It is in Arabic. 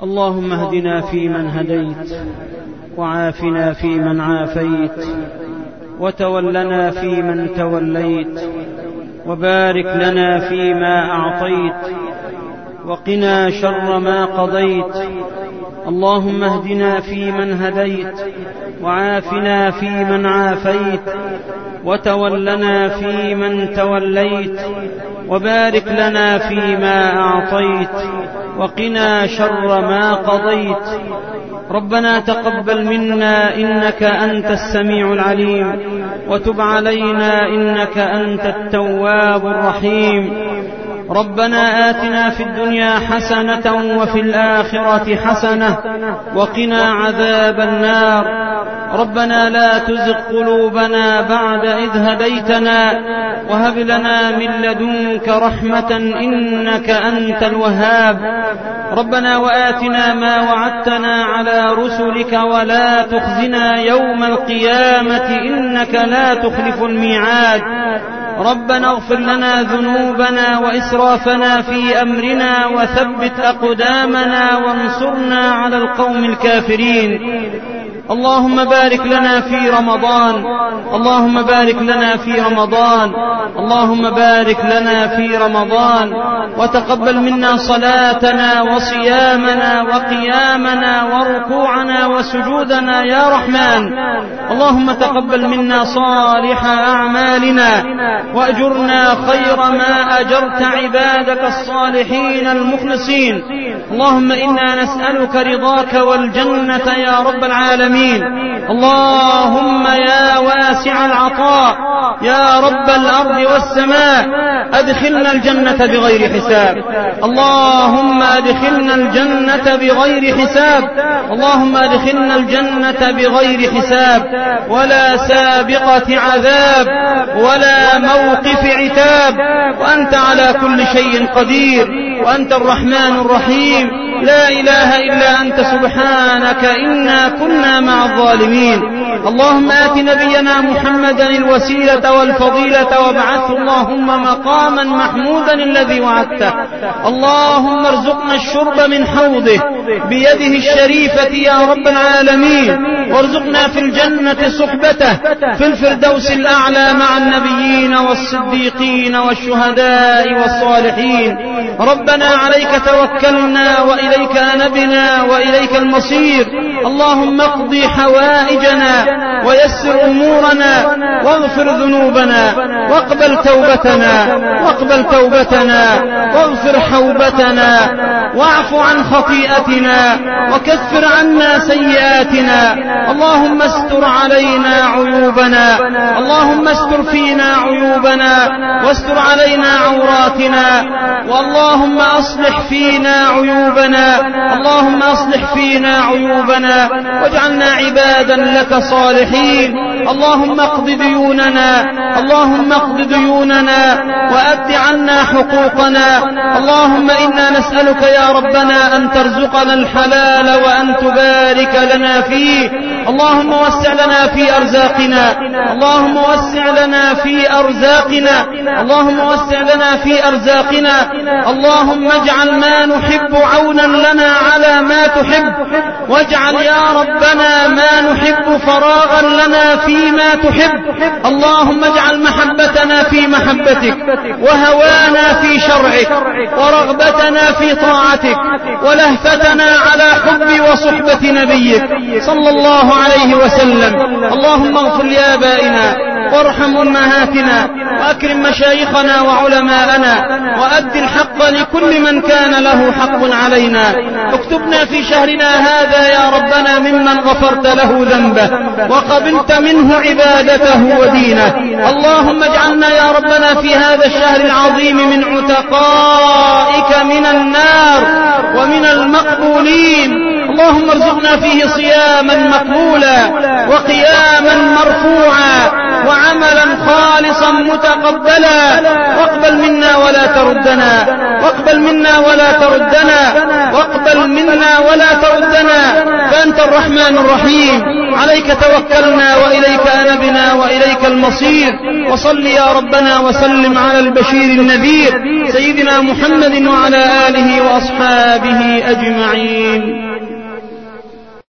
اللهم اهدنا فيمن هديت، وعافنا فيمن عافيت، وتولنا فيمن توليت، وبارك لنا فيما أعطيت، وقنا شر ما قضيت. اللهم اهدنا فيمن هديت، وعافنا فيمن عافيت، وتولنا فيمن توليت، وبارك لنا فيما أعطيت، وقنا شر ما قضيت. ربنا تقبل منا إنك أنت السميع العليم، وتب علينا إنك أنت التواب الرحيم. ربنا آتنا في الدنيا حسنة وفي الآخرة حسنة وقنا عذاب النار. ربنا لا تزغ قلوبنا بعد إذ هديتنا، وهب لنا من لدنك رحمة إنك أنت الوهاب. ربنا وآتنا ما وعدتنا على رسلك ولا تخزنا يوم القيامة إنك لا تخلف الميعاد. ربنا اغفر لنا ذنوبنا وإسرافنا في أمرنا، وثبت أقدامنا وانصرنا على القوم الكافرين. اللهم بارك لنا في رمضان، اللهم بارك لنا في رمضان، اللهم بارك لنا في رمضان، وتقبل منا صلاتنا وصيامنا وقيامنا وركوعنا وسجودنا يا رحمن. اللهم تقبل منا صالح أعمالنا، وأجرنا خير ما أجرت عبادك الصالحين المخلصين. اللهم إنا نسألك رضاك والجنة يا رب العالمين. اللهم يا واسع العطاء يا رب الأرض والسماء، أدخلنا الجنة بغير حساب. اللهم أدخلنا الجنة بغير حساب، اللهم أدخلنا الجنة بغير حساب، ولا سابقة عذاب ولا موقف عتاب. وأنت على كل شيء قدير، وأنت الرحمن الرحيم. لا إله إلا أنت سبحانك إنا كنا مع الظالمين. اللهم آت نبينا محمدا الوسيلة والفضيلة، وابعثه اللهم مقاما محمودا الذي وعدته. اللهم ارزقنا الشرب من حوضه بيده الشريفة يا رب العالمين، وارزقنا في الجنة صحبته في الفردوس الأعلى مع النبيين والصديقين والشهداء والصالحين. ربنا عليك توكلنا وإليك أنبنا وإليك المصير. اللهم اقضي حوائجنا ويسر أمورنا واغفر ذنوبنا، واقبل توبتنا واغفر حوبتنا، واعف عن خطيئتنا وكفر عنا سيئاتنا. اللهم استر علينا عيوبنا، اللهم استر فينا عيوبنا، واستر علينا عوراتنا. واللهم أصلح فينا عيوبنا، اللهم أصلح فينا عيوبنا، واجعلنا عبادا لك صالحين. اللهم اقض ديوننا، اللهم اقض ديوننا، وأد عنا حقوقنا. اللهم إنا نسألك يا ربنا أن ترزقنا الحلال وأن تبارك لنا فيه. اللهم وسع لنا في أرزاقنا، اللهم وسع لنا في أرزاقنا، اللهم وسع لنا في أرزاقنا. اللهم اجعل ما نحب عونا لنا على ما تحب، واجعل يا ربنا ما نحب فراغا لنا فيما تحب. اللهم اجعل محبتنا في محبتك، وهوانا في شرعك، ورغبتنا في طاعتك، ولهفتنا على حب وصحبة نبيك صلى الله عليه وسلم. اللهم اغفر لآبائنا وارحم أمهاتنا، وأكرم مشايخنا وعلماءنا، وأد الحق لكل من كان له حق علينا. اكتبنا في شهرنا هذا يا ربنا ممن غفرت له ذنبه وقبلت منه عبادته ودينه. اللهم اجعلنا يا ربنا في هذا الشهر العظيم من عتقائك من النار ومن المقبولين. اللهم ارزقنا فيه صياما مقبولا، وقياما مرفوعا، وعملا خالصا متقبلا. واقبل منا ولا تردنا، واقبل منا ولا تردنا، واقبل منا ولا تردنا، فأنت الرحمن الرحيم. عليك توكلنا وإليك أنبنا وإليك المصير. وصل يا ربنا وسلم على البشير النذير سيدنا محمد وعلى آله وأصحابه أجمعين.